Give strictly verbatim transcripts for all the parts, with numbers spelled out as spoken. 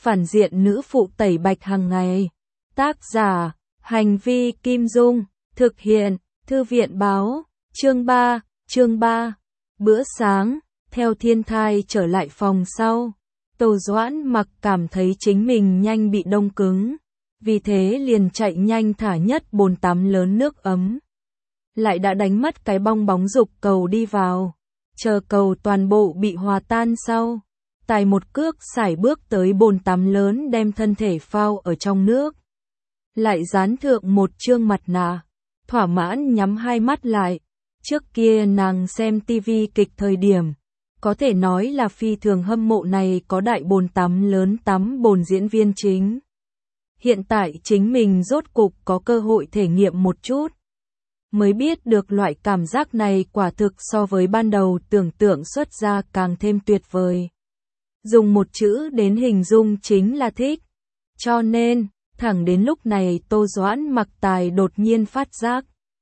phản diện nữ phụ tẩy bạch hàng ngày. Tác giả, Hành vi Kim Dung, thực hiện, Thư viện Báo, chương ba, chương ba. Bữa sáng, theo Thiên Thai trở lại phòng sau, Tô Doãn Mặc cảm thấy chính mình nhanh bị đông cứng, vì thế liền chạy nhanh thả nhất bồn tắm lớn nước ấm. Lại đã đánh mất cái bong bóng dục cầu đi vào, chờ cầu toàn bộ bị hòa tan sau. Tài một cước sải bước tới bồn tắm lớn đem thân thể phao ở trong nước. Lại dán thượng một trương mặt nạ, thỏa mãn nhắm hai mắt lại. Trước kia nàng xem tivi kịch thời điểm, có thể nói là phi thường hâm mộ này có đại bồn tắm lớn tắm bồn diễn viên chính. Hiện tại chính mình rốt cục có cơ hội thể nghiệm một chút. Mới biết được loại cảm giác này quả thực so với ban đầu tưởng tượng xuất ra càng thêm tuyệt vời. Dùng một chữ đến hình dung chính là thích. Cho nên, thẳng đến lúc này Tô Doãn Mặc Tài đột nhiên phát giác.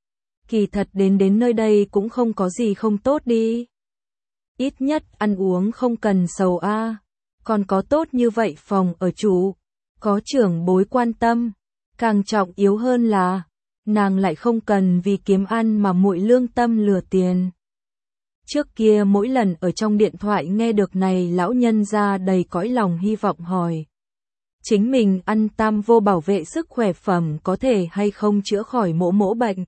Kỳ thật đến đến nơi đây cũng không có gì không tốt đi. Ít nhất ăn uống không cần sầu a, còn có tốt như vậy phòng ở chủ, có trưởng bối quan tâm, càng trọng yếu hơn là nàng lại không cần vì kiếm ăn mà muội lương tâm lừa tiền. Trước kia mỗi lần ở trong điện thoại nghe được này lão nhân ra đầy cõi lòng hy vọng hỏi. Chính mình ăn tam vô bảo vệ sức khỏe phẩm có thể hay không chữa khỏi mỗ mỗ bệnh?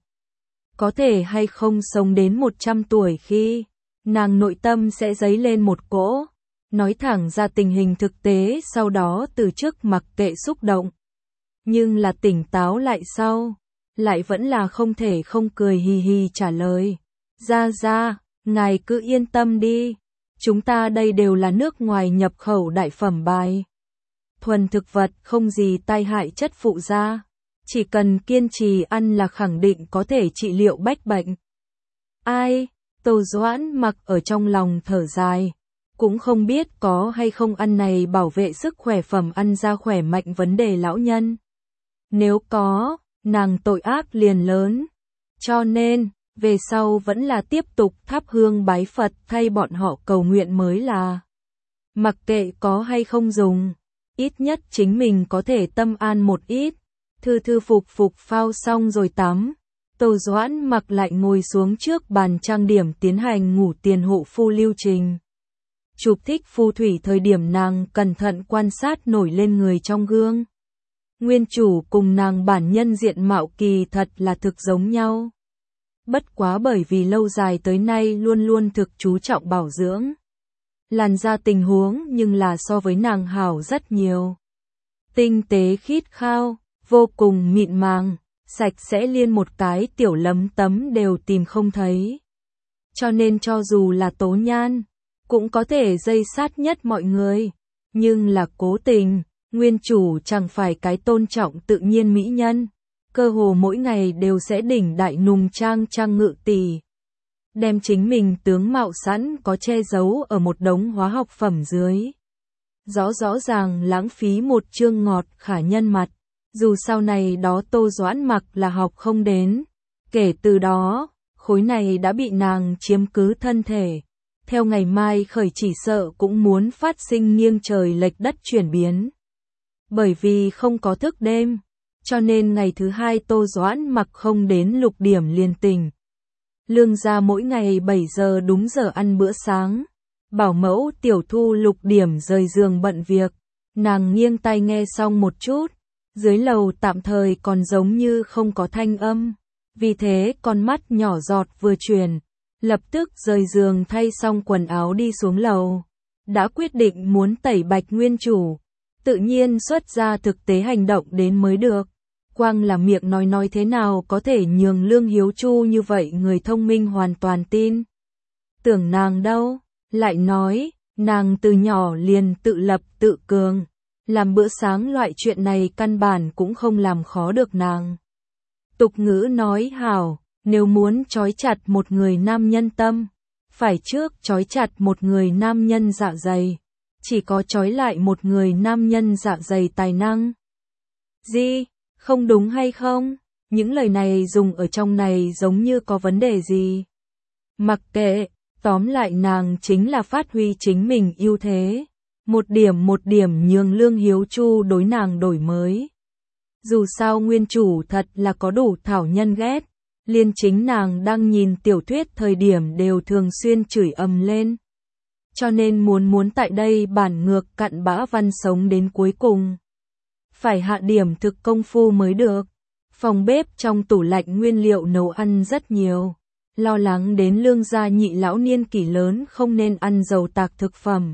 Có thể hay không sống đến một trăm tuổi khi nàng nội tâm sẽ dấy lên một cỗ, nói thẳng ra tình hình thực tế sau đó từ chức mặc kệ xúc động. Nhưng là tỉnh táo lại sau, lại vẫn là không thể không cười hì hì trả lời. Ra ra, ngài cứ yên tâm đi, chúng ta đây đều là nước ngoài nhập khẩu đại phẩm bài. Thuần thực vật không gì tai hại chất phụ da, chỉ cần kiên trì ăn là khẳng định có thể trị liệu bách bệnh. Ai, Tô Doãn Mặc ở trong lòng thở dài, cũng không biết có hay không ăn này bảo vệ sức khỏe phẩm ăn ra khỏe mạnh vấn đề lão nhân. Nếu có, nàng tội ác liền lớn, cho nên, về sau vẫn là tiếp tục thắp hương bái Phật thay bọn họ cầu nguyện mới là. Mặc kệ có hay không dùng, ít nhất chính mình có thể tâm an một ít. Thư thư phục phục phao xong rồi tắm, Tô Doãn Mặc lại ngồi xuống trước bàn trang điểm tiến hành ngủ tiền hộ phu lưu trình. Chụp thích phù thủy thời điểm nàng cẩn thận quan sát nổi lên người trong gương. Nguyên chủ cùng nàng bản nhân diện mạo kỳ thật là thực giống nhau. Bất quá bởi vì lâu dài tới nay luôn luôn thực chú trọng bảo dưỡng. Làn da tình huống nhưng là so với nàng hảo rất nhiều. Tinh tế khít khao, vô cùng mịn màng, sạch sẽ liên một cái tiểu lấm tấm đều tìm không thấy. Cho nên cho dù là tố nhan, cũng có thể dây sát nhất mọi người. Nhưng là cố tình, nguyên chủ chẳng phải cái tôn trọng tự nhiên mỹ nhân. Cơ hồ mỗi ngày đều sẽ đỉnh đại nùng trang trang ngự tỷ. Đem chính mình tướng mạo sẵn có che giấu ở một đống hóa học phẩm dưới. Rõ rõ ràng lãng phí một chương ngọt khả nhân mặt. Dù sau này đó Tô Doãn Mặc là học không đến. Kể từ đó, khối này đã bị nàng chiếm cứ thân thể. Theo ngày mai khởi chỉ sợ cũng muốn phát sinh nghiêng trời lệch đất chuyển biến. Bởi vì không có thức đêm, cho nên ngày thứ hai Tô Doãn Mặc không đến lục điểm liền tỉnh. Lương gia mỗi ngày bảy giờ đúng giờ ăn bữa sáng. Bảo mẫu Tiểu Thu lục điểm rời giường bận việc. Nàng nghiêng tai nghe xong một chút. Dưới lầu tạm thời còn giống như không có thanh âm. Vì thế con mắt nhỏ giọt vừa chuyển. Lập tức rời giường thay xong quần áo đi xuống lầu. Đã quyết định muốn tẩy bạch nguyên chủ. Tự nhiên xuất ra thực tế hành động đến mới được. Quang là miệng nói nói thế nào có thể nhường Lương Hiếu Chu như vậy người thông minh hoàn toàn tin. Tưởng nàng đâu, lại nói, nàng từ nhỏ liền tự lập tự cường. Làm bữa sáng loại chuyện này căn bản cũng không làm khó được nàng. Tục ngữ nói hảo, nếu muốn trói chặt một người nam nhân tâm, phải trước trói chặt một người nam nhân dạ dày. Chỉ có trói lại một người nam nhân dạ dày tài năng. Gì? Không đúng hay không? Những lời này dùng ở trong này giống như có vấn đề gì? Mặc kệ, tóm lại nàng chính là phát huy chính mình ưu thế. một điểm một điểm nhường Lương Hiếu Chu đối nàng đổi mới. Dù sao nguyên chủ thật là có đủ thảo nhân ghét, liên chính nàng đang nhìn tiểu thuyết thời điểm đều thường xuyên chửi ầm lên. Cho nên muốn muốn tại đây bản ngược cặn bã văn sống đến cuối cùng. Phải hạ điểm thực công phu mới được. Phòng bếp trong tủ lạnh nguyên liệu nấu ăn rất nhiều. Lo lắng đến Lương gia nhị lão niên kỷ lớn không nên ăn dầu tạc thực phẩm.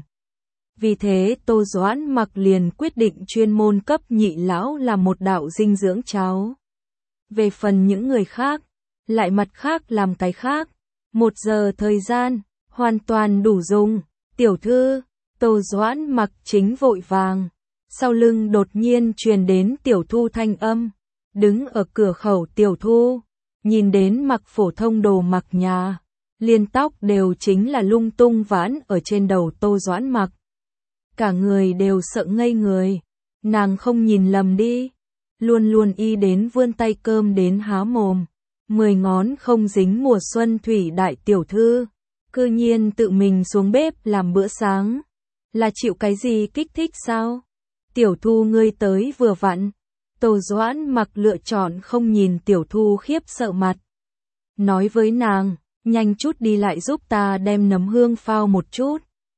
Vì thế Tô Doãn Mặc liền quyết định chuyên môn cấp nhị lão làm một đạo dinh dưỡng cháo. Về phần những người khác, lại mặt khác làm cái khác. Một giờ thời gian, hoàn toàn đủ dùng. Tiểu thư, Tô Doãn Mặc chính vội vàng. Sau lưng đột nhiên truyền đến Tiểu Thu thanh âm. Đứng ở cửa khẩu Tiểu Thu, nhìn đến mặc phổ thông đồ mặc nhà. Liên tóc đều chính là lung tung vãn ở trên đầu Tô Doãn Mặc. Cả người đều sợ ngây người. Nàng không nhìn lầm đi. Luôn luôn y đến vươn tay cơm đến há mồm. Mười ngón không dính mùa xuân thủy đại tiểu thư. Cư nhiên tự mình xuống bếp làm bữa sáng. Là chịu cái gì kích thích sao? Tiểu Thu ngươi tới vừa vặn. Tô Doãn Mặc lựa chọn không nhìn Tiểu Thu khiếp sợ mặt. Nói với nàng, nhanh chút đi lại giúp ta đem nấm hương phao một chút.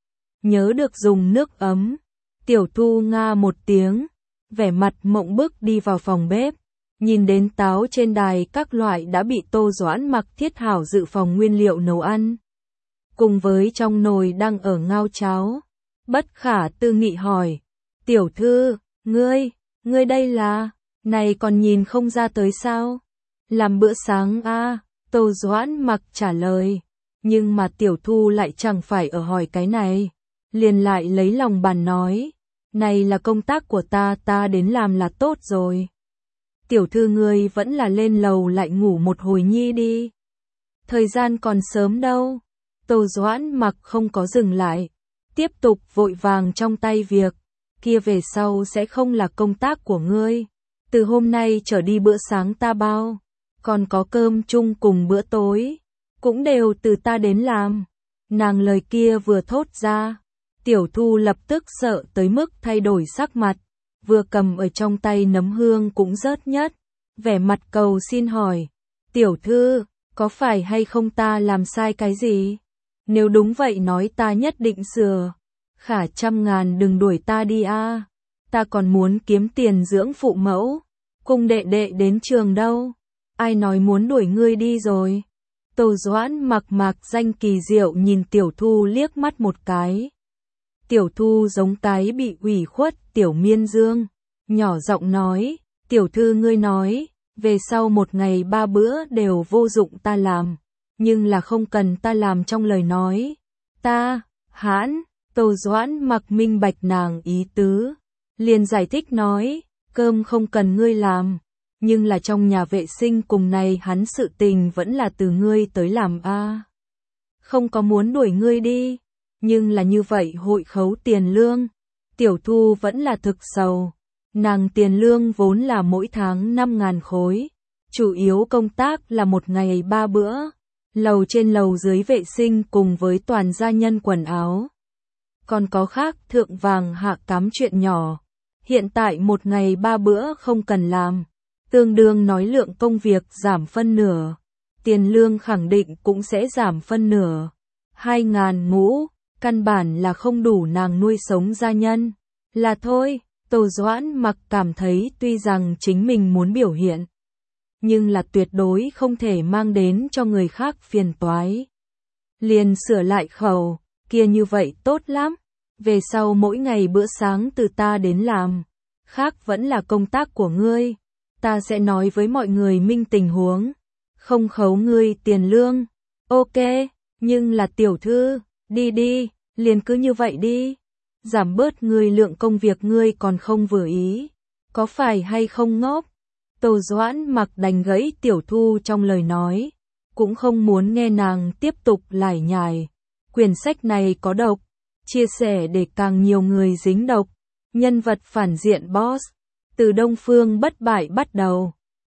Nhớ được dùng nước ấm. Tiểu Thu nga một tiếng, vẻ mặt mộng bức đi vào phòng bếp. Nhìn đến táo trên đài các loại đã bị Tô Doãn Mặc thiết hảo dự phòng nguyên liệu nấu ăn. Cùng với trong nồi đang ở ngao cháo. Bất khả tư nghị hỏi. Tiểu thư, ngươi, ngươi đây là, này còn nhìn không ra tới sao? Làm bữa sáng a? Tô Doãn Mặc trả lời. Nhưng mà Tiểu Thu lại chẳng phải ở hỏi cái này. Liền lại lấy lòng bàn nói. Này là công tác của ta, ta đến làm là tốt rồi. Tiểu thư ngươi vẫn là lên lầu lại ngủ một hồi nhi đi. Thời gian còn sớm đâu. Tô Doãn Mặc không có dừng lại. Tiếp tục vội vàng trong tay việc. Kia về sau sẽ không là công tác của ngươi. Từ hôm nay trở đi bữa sáng ta bao. Còn có cơm chung cùng bữa tối. Cũng đều từ ta đến làm. Nàng lời kia vừa thốt ra. Tiểu Thu lập tức sợ tới mức thay đổi sắc mặt. Vừa cầm ở trong tay nấm hương cũng rớt nhất. Vẻ mặt cầu xin hỏi. Tiểu thư, có phải hay không ta làm sai cái gì? Nếu đúng vậy nói ta nhất định sửa. Khả trăm ngàn đừng đuổi ta đi a. Ta còn muốn kiếm tiền dưỡng phụ mẫu. Cùng đệ đệ đến trường đâu. Ai nói muốn đuổi ngươi đi rồi. Tô Doãn Mặc mạc danh kỳ diệu nhìn Tiểu Thu liếc mắt một cái. Tiểu Thu giống cái bị ủy khuất Tiểu Miên Dương. Nhỏ giọng nói. Tiểu thư ngươi nói. Về sau một ngày ba bữa đều vô dụng ta làm. Nhưng là không cần ta làm trong lời nói. Ta, hãn. Tô Doãn Mặc minh bạch nàng ý tứ. Liền giải thích nói. Cơm không cần ngươi làm. Nhưng là trong nhà vệ sinh cùng này hắn sự tình vẫn là từ ngươi tới làm a. Không có muốn đuổi ngươi đi. Nhưng là như vậy hội khấu tiền lương. Tiểu Thu vẫn là thực sầu. Nàng tiền lương vốn là mỗi tháng năm ngàn khối. Chủ yếu công tác là một ngày ba bữa. Lầu trên lầu dưới vệ sinh cùng với toàn gia nhân quần áo. Còn có khác thượng vàng hạ cám chuyện nhỏ. Hiện tại một ngày ba bữa không cần làm. Tương đương nói lượng công việc giảm phân nửa. Tiền lương khẳng định cũng sẽ giảm phân nửa. Hai ngàn ngũ, căn bản là không đủ nàng nuôi sống gia nhân. Là thôi, Tô Doãn Mặc cảm thấy tuy rằng chính mình muốn biểu hiện. Nhưng là tuyệt đối không thể mang đến cho người khác phiền toái. Liền sửa lại khẩu, kia như vậy tốt lắm. Về sau mỗi ngày bữa sáng từ ta đến làm. Khác vẫn là công tác của ngươi. Ta sẽ nói với mọi người minh tình huống. Không khấu ngươi tiền lương. Ok, nhưng là tiểu thư, đi đi, liền cứ như vậy đi. Giảm bớt ngươi lượng công việc ngươi còn không vừa ý. Có phải hay không ngốc? Tô Doãn Mặc đành gãy Tiểu Thu trong lời nói. Cũng không muốn nghe nàng tiếp tục lải nhải. Quyển sách này có độc. Chia sẻ để càng nhiều người dính độc. Nhân vật phản diện boss. Từ Đông Phương bất bại bắt đầu.